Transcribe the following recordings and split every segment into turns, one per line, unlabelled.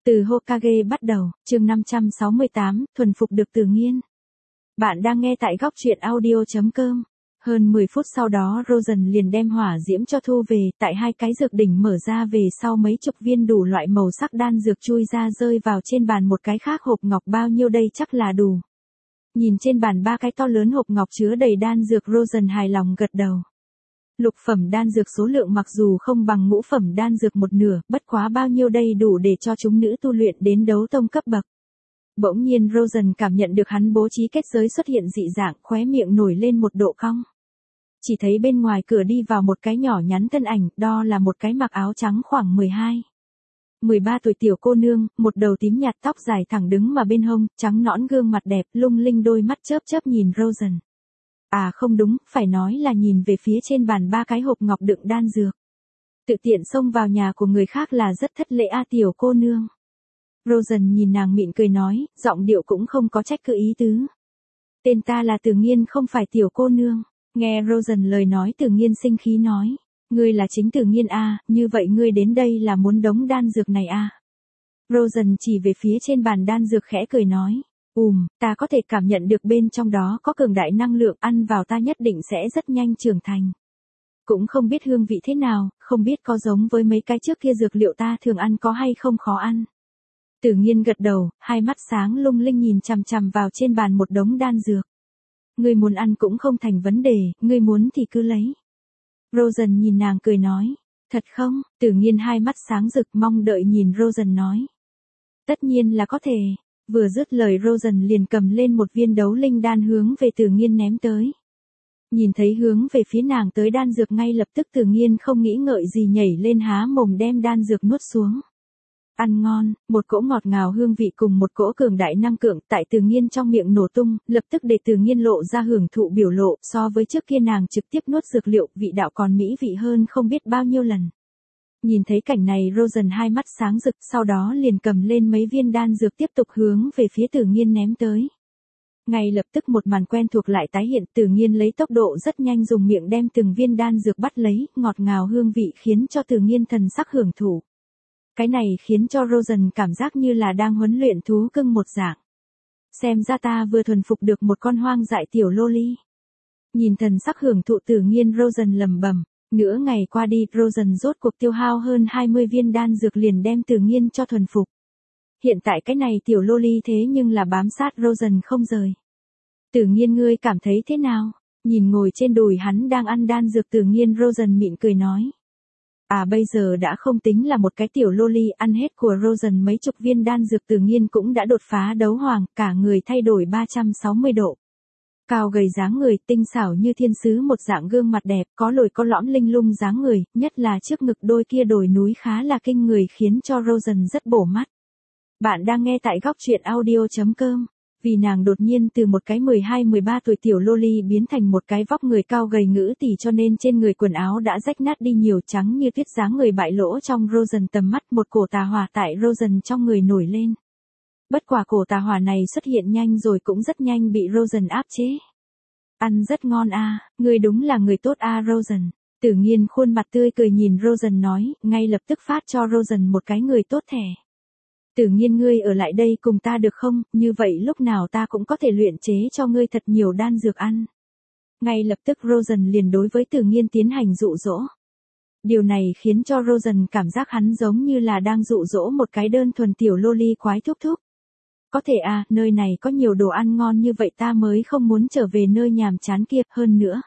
Từ Hokage bắt đầu, chương 568, thuần phục được Từ Nghiên. Bạn đang nghe tại góc truyện audio.com. Hơn 10 phút sau đó Rosen liền đem hỏa diễm cho thu về, tại hai cái dược đỉnh mở ra về sau mấy chục viên đủ loại màu sắc đan dược chui ra rơi vào trên bàn một cái khác hộp ngọc bao nhiêu đây chắc là đủ. Nhìn trên bàn ba cái to lớn hộp ngọc chứa đầy đan dược Rosen hài lòng gật đầu. Lục phẩm đan dược số lượng mặc dù không bằng ngũ phẩm đan dược một nửa, bất quá bao nhiêu đây đủ để cho chúng nữ tu luyện đến đấu tông cấp bậc. Bỗng nhiên Rosen cảm nhận được hắn bố trí kết giới xuất hiện dị dạng, khóe miệng nổi lên một độ cong. Chỉ thấy bên ngoài cửa đi vào một cái nhỏ nhắn thân ảnh, đó là một cái mặc áo trắng khoảng 13 tuổi tiểu cô nương, một đầu tím nhạt tóc dài thẳng đứng mà bên hông, trắng nõn gương mặt đẹp, lung linh đôi mắt chớp chớp nhìn Rosen. À không đúng, phải nói là nhìn về phía trên bàn ba cái hộp ngọc đựng đan dược. Tự tiện xông vào nhà của người khác là rất thất lễ a tiểu cô nương. Rosen nhìn nàng mỉm cười nói, giọng điệu cũng không có trách cứ ý tứ. Tên ta là Từ Nghiên không phải tiểu cô nương. Nghe Rosen lời nói Từ Nghiên sinh khí nói. Ngươi là chính Từ Nghiên a, như vậy ngươi đến đây là muốn đống đan dược này a? Rosen chỉ về phía trên bàn đan dược khẽ cười nói. Ta có thể cảm nhận được bên trong đó có cường đại năng lượng, ăn vào ta nhất định sẽ rất nhanh trưởng thành. Cũng không biết hương vị thế nào, không biết có giống với mấy cái trước kia dược liệu ta thường ăn có hay không khó ăn. Từ Nghiên gật đầu, hai mắt sáng lung linh nhìn chằm chằm vào trên bàn một đống đan dược. Ngươi muốn ăn cũng không thành vấn đề, ngươi muốn thì cứ lấy. Rosen nhìn nàng cười nói, thật không? Từ Nghiên hai mắt sáng rực mong đợi nhìn Rosen nói. Tất nhiên là có thể. Vừa dứt lời Rosen liền cầm lên một viên đấu linh đan hướng về Từ Nghiên ném tới. Nhìn thấy hướng về phía nàng tới đan dược ngay lập tức Từ Nghiên không nghĩ ngợi gì nhảy lên há mồm đem đan dược nuốt xuống. Ăn ngon, một cỗ ngọt ngào hương vị cùng một cỗ cường đại năng lượng tại Từ Nghiên trong miệng nổ tung, lập tức để Từ Nghiên lộ ra hưởng thụ biểu lộ, so với trước kia nàng trực tiếp nuốt dược liệu, vị đạo còn mỹ vị hơn không biết bao nhiêu lần. Nhìn thấy cảnh này Rosen hai mắt sáng rực, sau đó liền cầm lên mấy viên đan dược tiếp tục hướng về phía Từ Nghiên ném tới. Ngay lập tức một màn quen thuộc lại tái hiện, Từ Nghiên lấy tốc độ rất nhanh dùng miệng đem từng viên đan dược bắt lấy, ngọt ngào hương vị khiến cho Từ Nghiên thần sắc hưởng thụ. Cái này khiến cho Rosen cảm giác như là đang huấn luyện thú cưng một dạng. Xem ra ta vừa thuần phục được một con hoang dại tiểu loli. Nhìn thần sắc hưởng thụ Từ Nghiên Rosen lẩm bẩm. Nửa ngày qua đi, Rosen rốt cuộc tiêu hao hơn 20 viên đan dược liền đem Từ Nghiên cho thuần phục. Hiện tại cái này tiểu loli thế nhưng là bám sát Rosen không rời. Từ Nghiên ngươi cảm thấy thế nào? Nhìn ngồi trên đùi hắn đang ăn đan dược Từ Nghiên Rosen mỉm cười nói. À bây giờ đã không tính là một cái tiểu loli, ăn hết của Rosen mấy chục viên đan dược Từ Nghiên cũng đã đột phá đấu hoàng, cả người thay đổi 360 độ. Cao gầy dáng người, tinh xảo như thiên sứ, một dạng gương mặt đẹp, có lồi có lõm linh lung dáng người, nhất là trước ngực đôi kia đồi núi khá là kinh người khiến cho Rosen rất bổ mắt. Bạn đang nghe tại góc truyện audio.com. Vì nàng đột nhiên từ một cái 12-13 tuổi tiểu loli biến thành một cái vóc người cao gầy ngữ tỷ cho nên trên người quần áo đã rách nát đi nhiều, trắng như tuyết dáng người bại lỗ trong Rosen tầm mắt, một cổ tà hỏa tại Rosen trong người nổi lên. Bất quả cổ tà hỏa này xuất hiện nhanh rồi cũng rất nhanh bị Rosen áp chế. Ăn rất ngon a, ngươi đúng là người tốt a Rosen. Từ Nghiên khuôn mặt tươi cười nhìn Rosen nói, ngay lập tức phát cho Rosen một cái người tốt thẻ. Từ Nghiên ngươi ở lại đây cùng ta được không, như vậy lúc nào ta cũng có thể luyện chế cho ngươi thật nhiều đan dược ăn. Ngay lập tức Rosen liền đối với Từ Nghiên tiến hành dụ dỗ. Điều này khiến cho Rosen cảm giác hắn giống như là đang dụ dỗ một cái đơn thuần tiểu loli quái thúc thúc. Có thể à, nơi này có nhiều đồ ăn ngon như vậy ta mới không muốn trở về nơi nhàm chán kia, hơn nữa.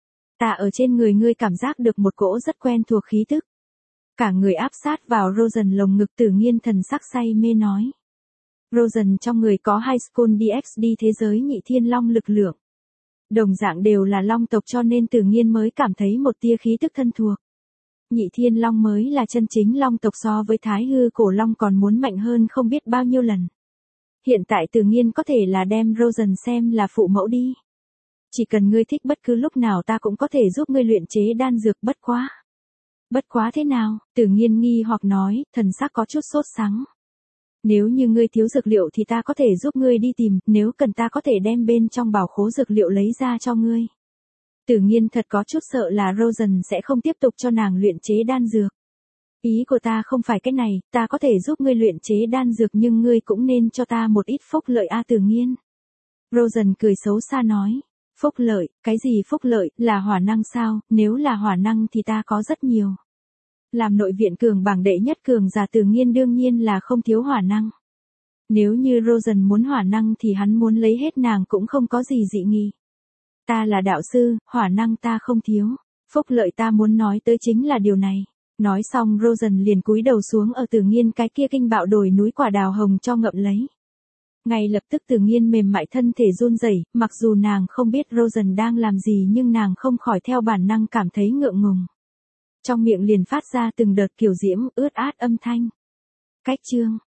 Ta ở trên người ngươi cảm giác được một cỗ rất quen thuộc khí tức. Cả người áp sát vào Rosen lồng ngực Từ Nghiên thần sắc say mê nói. Rosen trong người có High School DxD thế giới nhị thiên long lực lượng. Đồng dạng đều là long tộc cho nên Từ Nghiên mới cảm thấy một tia khí tức thân thuộc. Nhị thiên long mới là chân chính long tộc, so với thái hư cổ long còn muốn mạnh hơn không biết bao nhiêu lần. Hiện tại Từ Nghiên có thể là đem Rosen xem là phụ mẫu đi. Chỉ cần ngươi thích bất cứ lúc nào ta cũng có thể giúp ngươi luyện chế đan dược, bất quá. Bất quá thế nào? Từ Nghiên nghi hoặc nói, thần sắc có chút sốt sắng. Nếu như ngươi thiếu dược liệu thì ta có thể giúp ngươi đi tìm, nếu cần ta có thể đem bên trong bảo khố dược liệu lấy ra cho ngươi. Từ Nghiên thật có chút sợ là Rosen sẽ không tiếp tục cho nàng luyện chế đan dược. Ý của ta không phải cái này, ta có thể giúp ngươi luyện chế đan dược nhưng ngươi cũng nên cho ta một ít phúc lợi a Từ Nghiên. Rosen cười xấu xa nói. Phúc lợi, cái gì phúc lợi, là hỏa năng sao, nếu là hỏa năng thì ta có rất nhiều. Làm nội viện cường bảng đệ nhất cường giả Từ Nghiên đương nhiên là không thiếu hỏa năng. Nếu như Rosen muốn hỏa năng thì hắn muốn lấy hết nàng cũng không có gì dị nghị. Ta là đạo sư, hỏa năng ta không thiếu. Phúc lợi ta muốn nói tới chính là điều này. Nói xong Rosen liền cúi đầu xuống ở Từ Nghiên cái kia kinh bạo đồi núi quả đào hồng cho ngậm lấy. Ngay lập tức Từ Nghiên mềm mại thân thể run rẩy, mặc dù nàng không biết Rosen đang làm gì nhưng nàng không khỏi theo bản năng cảm thấy ngượng ngùng. Trong miệng liền phát ra từng đợt kiều diễm ướt át âm thanh. Cách chương